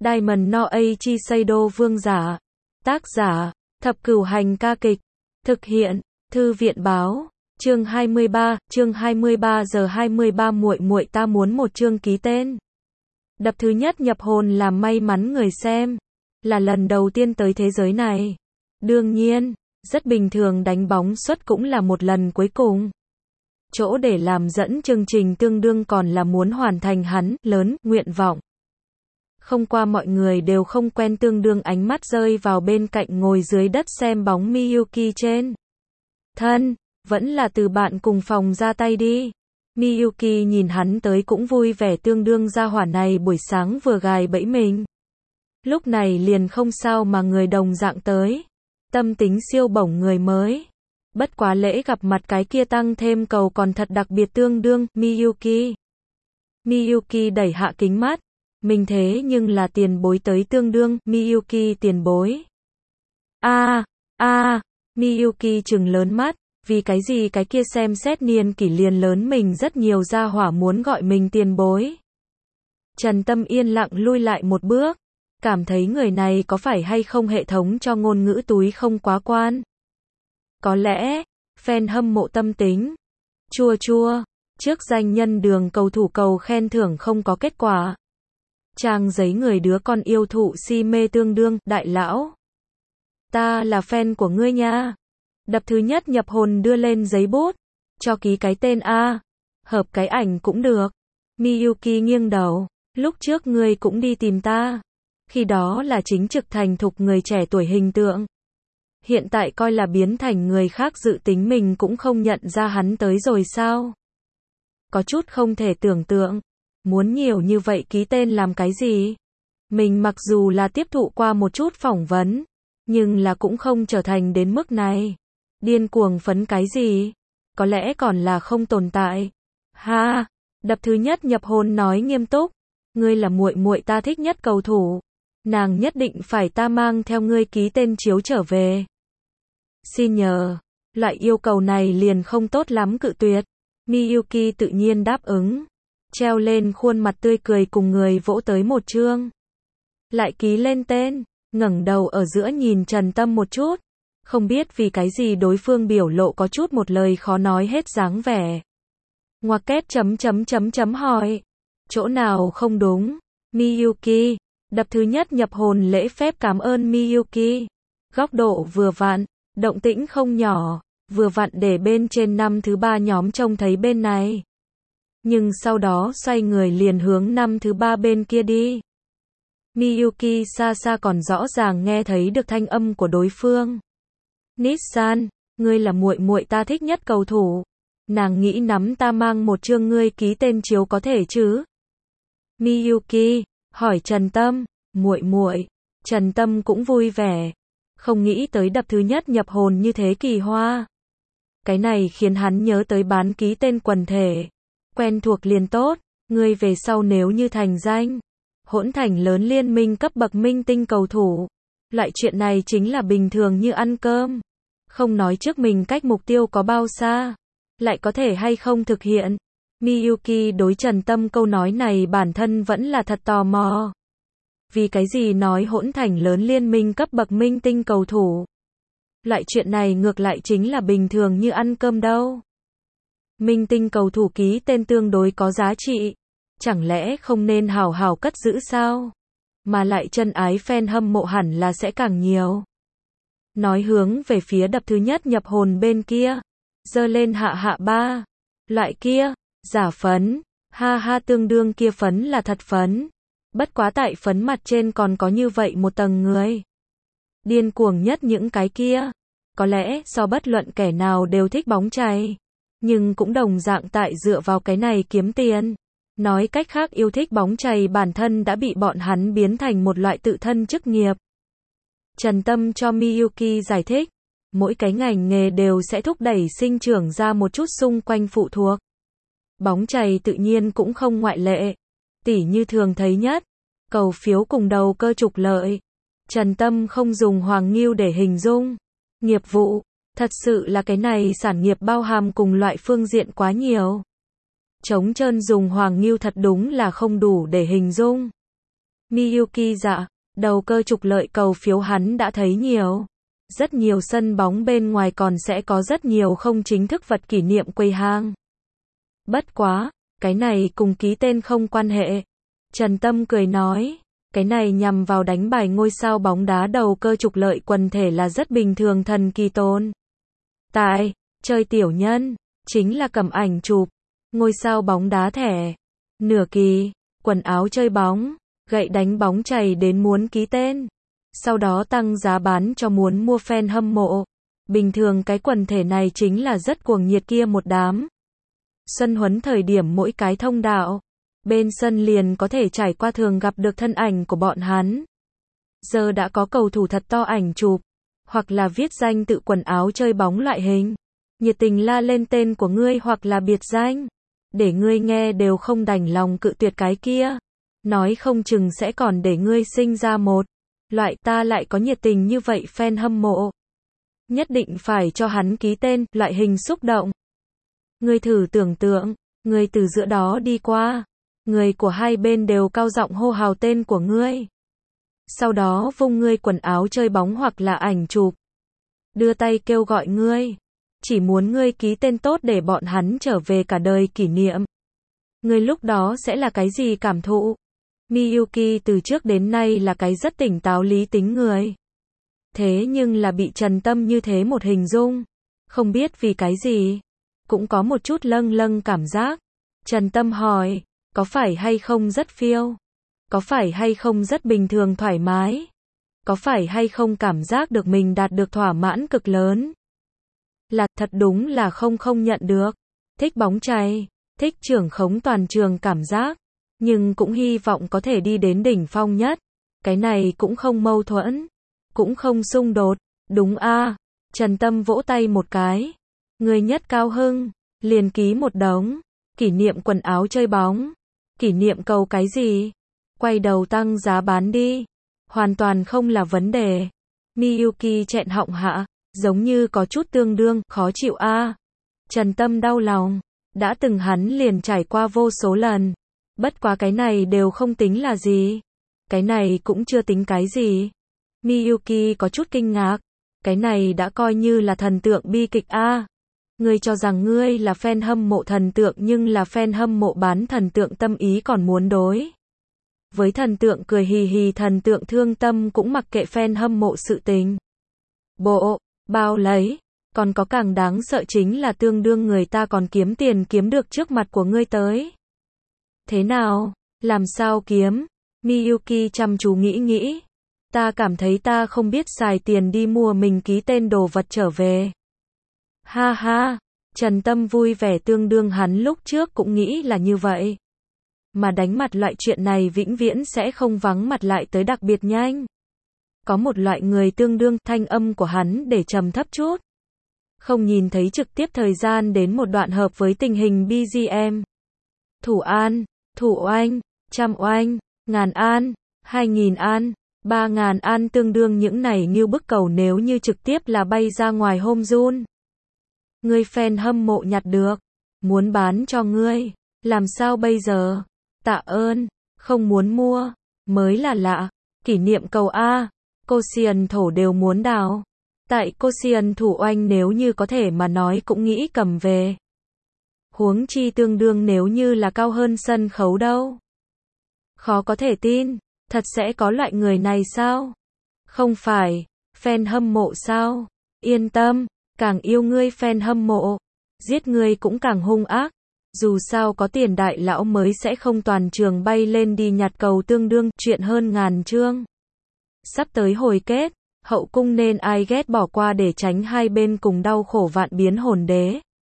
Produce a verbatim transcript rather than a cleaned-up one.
Diamond no Eiichi Seido vương giả. Tác giả, Thập Cửu Hành ca kịch. Thực hiện, Thư viện báo. Chương hai mươi ba, chương hai mươi ba giờ hai mươi ba muội muội ta muốn một chương ký tên. Đập thứ nhất nhập hồn làm may mắn người xem. Là lần đầu tiên tới thế giới này. Đương nhiên, rất bình thường đánh bóng xuất cũng là một lần cuối cùng. Chỗ để làm dẫn chương trình tương đương còn là muốn hoàn thành hắn, lớn, nguyện vọng. Không qua mọi người đều không quen tương đương ánh mắt rơi vào bên cạnh ngồi dưới đất xem bóng Miyuki trên. Thân, vẫn là từ bạn cùng phòng ra tay đi. Miyuki nhìn hắn tới cũng vui vẻ tương đương gia hỏa này buổi sáng vừa gài bẫy mình. Lúc này liền không sao mà người đồng dạng tới. Tâm tính siêu bổng người mới. Bất quá lễ gặp mặt cái kia tăng thêm cầu còn thật đặc biệt tương đương, Miyuki. Miyuki đẩy hạ kính mắt. Mình thế nhưng là tiền bối tới tương đương, Miyuki tiền bối. A, a, Miyuki trừng lớn mắt, vì cái gì cái kia xem xét niên kỷ liền lớn mình rất nhiều gia hỏa muốn gọi mình tiền bối. Trần Tâm yên lặng lui lại một bước, cảm thấy người này có phải hay không hệ thống cho ngôn ngữ túi không quá quan. Có lẽ, fan hâm mộ tâm tính. Chua chua, trước danh nhân đường cầu thủ cầu khen thưởng không có kết quả. Trang giấy người đứa con yêu thụ si mê tương đương, đại lão. Ta là fan của ngươi nha. Đập thứ nhất nhập hồn đưa lên giấy bút. Cho ký cái tên A. Hợp cái ảnh cũng được. Miyuki nghiêng đầu. Lúc trước ngươi cũng đi tìm ta. Khi đó là chính trực thành thục người trẻ tuổi hình tượng. Hiện tại coi là biến thành người khác dự tính mình cũng không nhận ra hắn tới rồi sao. Có chút không thể tưởng tượng. Muốn nhiều như vậy ký tên làm cái gì? Mình mặc dù là tiếp thụ qua một chút phỏng vấn, nhưng là cũng không trở thành đến mức này. Điên cuồng phấn cái gì? Có lẽ còn là không tồn tại. Ha, đập thứ nhất nhập hồn nói nghiêm túc, ngươi là muội muội ta thích nhất cầu thủ, nàng nhất định phải ta mang theo ngươi ký tên chiếu trở về. Xin nhờ, loại yêu cầu này liền không tốt lắm cự tuyệt. Miyuki tự nhiên đáp ứng. Treo lên khuôn mặt tươi cười cùng người vỗ tới một chương. Lại ký lên tên, ngẩng đầu ở giữa nhìn Trần Tâm một chút. Không biết vì cái gì đối phương biểu lộ có chút một lời khó nói hết dáng vẻ. Ngoặc kép chấm chấm chấm chấm hỏi. Chỗ nào không đúng? Miyuki. Đập thứ nhất nhập hồn lễ phép cảm ơn Miyuki. Góc độ vừa vặn, động tĩnh không nhỏ, vừa vặn để bên trên năm thứ ba nhóm trông thấy bên này. Nhưng sau đó xoay người liền hướng năm thứ ba bên kia đi. Miyuki xa xa còn rõ ràng nghe thấy được thanh âm của đối phương. Nissan, ngươi là muội muội ta thích nhất cầu thủ. Nàng nghĩ nắm ta mang một chương ngươi ký tên chiếu có thể chứ? Miyuki hỏi Trần Tâm, muội muội. Trần Tâm cũng vui vẻ, không nghĩ tới đập thứ nhất nhập hồn như thế kỳ hoa. Cái này khiến hắn nhớ tới bán ký tên quần thể. Quen thuộc liền tốt, ngươi về sau nếu như thành danh, hỗn thành lớn liên minh cấp bậc minh tinh cầu thủ. Loại chuyện này chính là bình thường như ăn cơm. Không nói trước mình cách mục tiêu có bao xa, lại có thể hay không thực hiện. Miyuki đối Trần Tâm câu nói này bản thân vẫn là thật tò mò. Vì cái gì nói hỗn thành lớn liên minh cấp bậc minh tinh cầu thủ? Loại chuyện này ngược lại chính là bình thường như ăn cơm đâu. Minh tinh cầu thủ ký tên tương đối có giá trị. Chẳng lẽ không nên hào hào cất giữ sao? Mà lại chân ái fan hâm mộ hẳn là sẽ càng nhiều. Nói hướng về phía đập thứ nhất nhập hồn bên kia. Giơ lên hạ hạ ba. Loại kia, giả phấn. Ha ha tương đương kia phấn là thật phấn. Bất quá tại phấn mặt trên còn có như vậy một tầng người. Điên cuồng nhất những cái kia. Có lẽ so bất luận kẻ nào đều thích bóng chày. Nhưng cũng đồng dạng tại dựa vào cái này kiếm tiền. Nói cách khác yêu thích bóng chày bản thân đã bị bọn hắn biến thành một loại tự thân chức nghiệp. Trần Tâm cho Miyuki giải thích. Mỗi cái ngành nghề đều sẽ thúc đẩy sinh trưởng ra một chút xung quanh phụ thuộc. Bóng chày tự nhiên cũng không ngoại lệ. Tỉ như thường thấy nhất. Cầu phiếu cùng đầu cơ trục lợi. Trần Tâm không dùng hoàng nghiêu để hình dung. Nghiệp vụ. Thật sự là cái này sản nghiệp bao hàm cùng loại phương diện quá nhiều. Trống trơn dùng hoàng nghiêu thật đúng là không đủ để hình dung. Miyuki dạ, đầu cơ trục lợi cầu phiếu hắn đã thấy nhiều. Rất nhiều sân bóng bên ngoài còn sẽ có rất nhiều không chính thức vật kỷ niệm quầy hàng. Bất quá, cái này cùng ký tên không quan hệ. Trần Tâm cười nói, cái này nhằm vào đánh bài ngôi sao bóng đá đầu cơ trục lợi quần thể là rất bình thường thần kỳ tôn. Tại, chơi tiểu nhân, chính là cầm ảnh chụp, ngôi sao bóng đá thẻ, nửa kỳ, quần áo chơi bóng, gậy đánh bóng chày đến muốn ký tên. Sau đó tăng giá bán cho muốn mua fan hâm mộ. Bình thường cái quần thể này chính là rất cuồng nhiệt kia một đám. Sân huấn thời điểm mỗi cái thông đạo, bên sân liền có thể trải qua thường gặp được thân ảnh của bọn hắn. Giờ đã có cầu thủ thật to ảnh chụp, hoặc là viết danh tự quần áo chơi bóng loại hình. Nhiệt tình la lên tên của ngươi hoặc là biệt danh. Để ngươi nghe đều không đành lòng cự tuyệt cái kia. Nói không chừng sẽ còn để ngươi sinh ra một loại ta lại có nhiệt tình như vậy fan hâm mộ. Nhất định phải cho hắn ký tên, loại hình xúc động. Ngươi thử tưởng tượng, ngươi từ giữa đó đi qua. Người của hai bên đều cao giọng hô hào tên của ngươi. Sau đó vung ngươi quần áo chơi bóng hoặc là ảnh chụp. Đưa tay kêu gọi ngươi. Chỉ muốn ngươi ký tên tốt để bọn hắn trở về cả đời kỷ niệm. Ngươi lúc đó sẽ là cái gì cảm thụ? Miyuki từ trước đến nay là cái rất tỉnh táo lý tính người. Thế nhưng là bị Trần Tâm như thế một hình dung. Không biết vì cái gì. Cũng có một chút lâng lâng cảm giác. Trần Tâm hỏi, có phải hay không rất phiêu? Có phải hay không rất bình thường thoải mái? Có phải hay không cảm giác được mình đạt được thỏa mãn cực lớn? Là, thật đúng là không không nhận được. Thích bóng chày, thích trưởng khống toàn trường cảm giác. Nhưng cũng hy vọng có thể đi đến đỉnh phong nhất. Cái này cũng không mâu thuẫn. Cũng không xung đột. Đúng a. Trần Tâm vỗ tay một cái. Người nhất cao hưng. Liền ký một đống. Kỷ niệm quần áo chơi bóng. Kỷ niệm cầu cái gì? Quay đầu tăng giá bán đi. Hoàn toàn không là vấn đề. Miyuki chẹn họng hạ. Giống như có chút tương đương, khó chịu a. Trần Tâm đau lòng. Đã từng hắn liền trải qua vô số lần. Bất quá cái này đều không tính là gì. Cái này cũng chưa tính cái gì. Miyuki có chút kinh ngạc. Cái này đã coi như là thần tượng bi kịch a. Ngươi cho rằng ngươi là fan hâm mộ thần tượng nhưng là fan hâm mộ bán thần tượng tâm ý còn muốn đối. Với thần tượng cười hì hì thần tượng thương tâm cũng mặc kệ fan hâm mộ sự tình. Bộ, bao lấy. Còn có càng đáng sợ chính là tương đương người ta còn kiếm tiền kiếm được trước mặt của ngươi tới. Thế nào? Làm sao kiếm? Miyuki chăm chú nghĩ nghĩ. Ta cảm thấy ta không biết xài tiền đi mua mình ký tên đồ vật trở về. Ha ha, Trần Tâm vui vẻ tương đương hắn lúc trước cũng nghĩ là như vậy. Mà đánh mặt loại chuyện này vĩnh viễn sẽ không vắng mặt lại tới đặc biệt nhanh. Có một loại người tương đương thanh âm của hắn để trầm thấp chút. Không nhìn thấy trực tiếp thời gian đến một đoạn hợp với tình hình bê giê em. Thủ An, Thủ Oanh, Trăm Oanh, Ngàn An, Hai nghìn An, Ba ngàn An tương đương những này như bức cầu nếu như trực tiếp là bay ra ngoài home run. Ngươi fan hâm mộ nhặt được, muốn bán cho ngươi, làm sao bây giờ? Tạ ơn, không muốn mua, mới là lạ, kỷ niệm cầu A, Cosian thổ đều muốn đào. Tại Cosian Thủ Oanh nếu như có thể mà nói cũng nghĩ cầm về. Huống chi tương đương nếu như là cao hơn sân khấu đâu. Khó có thể tin, thật sẽ có loại người này sao? Không phải, fan hâm mộ sao? Yên tâm, càng yêu ngươi fan hâm mộ, giết ngươi cũng càng hung ác. Dù sao có tiền đại lão mới sẽ không toàn trường bay lên đi nhặt cầu tương đương, chuyện hơn ngàn chương. Sắp tới hồi kết, hậu cung nên ai ghét bỏ qua để tránh hai bên cùng đau khổ vạn biến hồn đế.